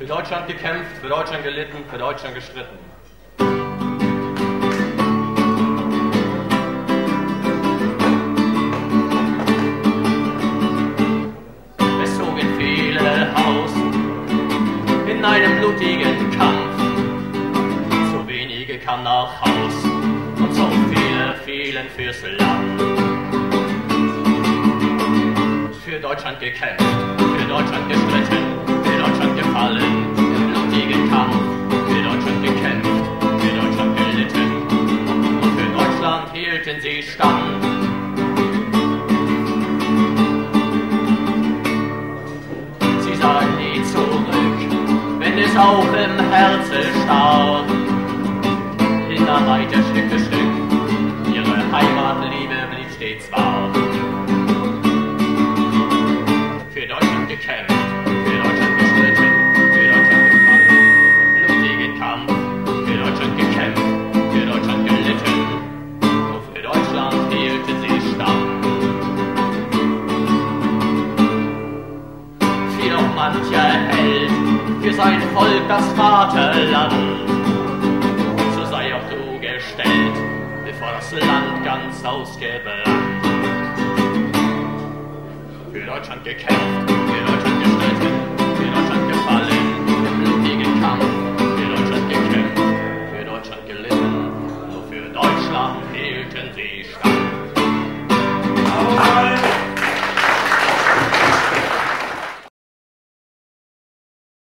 Für Deutschland gekämpft, für Deutschland gelitten, für Deutschland gestritten. Es zogen viele aus in einem blutigen Kampf. So wenige kamen nach Haus und so viele fielen fürs Land. Für Deutschland gekämpft, für Deutschland gestritten, für Deutschland gefallen, im blutigen Kampf, für Deutschland gekämpft, für Deutschland gelitten, und für Deutschland hielten sie stand. Sie sahen nie zurück, wenn es auch im Herzen starb. Hitler weiter Stück für Stück, ihre Heimatliebe blieb stets wahr. Für Deutschland gekämpft, für Deutschland gestritten, für Deutschland gefallen, im blutigen Kampf, für Deutschland gekämpft, für Deutschland gelitten, nur für Deutschland hielten sie stand. Fiel auch mancher Held für sein Volk, das Vaterland, und so sei auch du gestellt, bevor das Land ganz ausgebrannt. Für Deutschland gekämpft, für Deutschland gestritten,